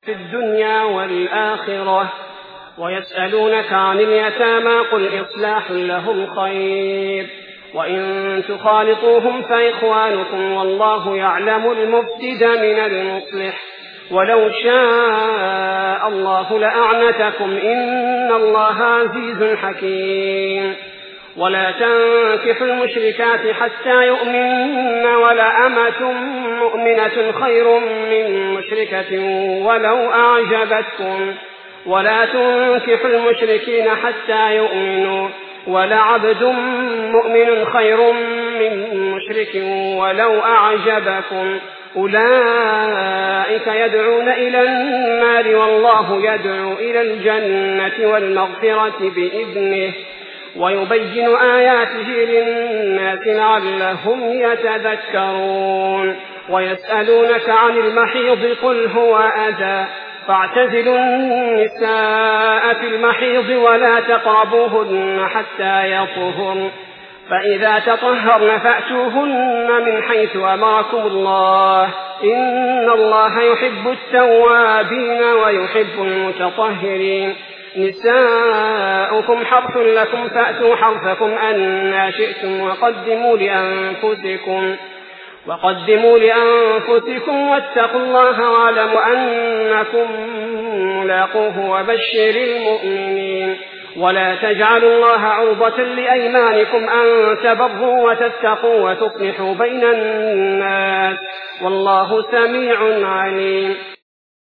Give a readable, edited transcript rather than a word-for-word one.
في الدنيا والآخرة. ويسألونك عن اليتامى قل إصلاح لهم خير وإن تخالطوهم فإخوانكم والله يعلم المفسد من المصلح ولو شاء الله لأعنتكم إن الله عزيز حكيم. ولا تنكحوا المشركات حتى يؤمنن ولأمة مؤمنة خير من مشركة ولو أعجبتكم ولا تنكحوا المشركين حتى يؤمنوا ولعبد مؤمن خير من مشرك ولو أعجبكم أولئك يدعون إلى النار والله يدعو إلى الجنة والمغفرة بإذنه ويبين آياته للناس لعلهم يتذكرون. ويسألونك عن المحيض قل هو أذى فاعتزلوا النساء في المحيض ولا تقربوهن حتى يطهرن فإذا تطهرن فأتوهن من حيث أمركم الله إن الله يحب التوابين ويحب المتطهرين. نساؤكم حرث لكم فأتوا حرثكم أنى شئتم وقدموا لأنفسكم واتقوا الله واعلموا أنكم ملاقوه وبشر المؤمنين. ولا تجعلوا الله عرضة لأيمانكم أن تبروا وتتقوا وتصلحوا بين الناس والله سميع عليم.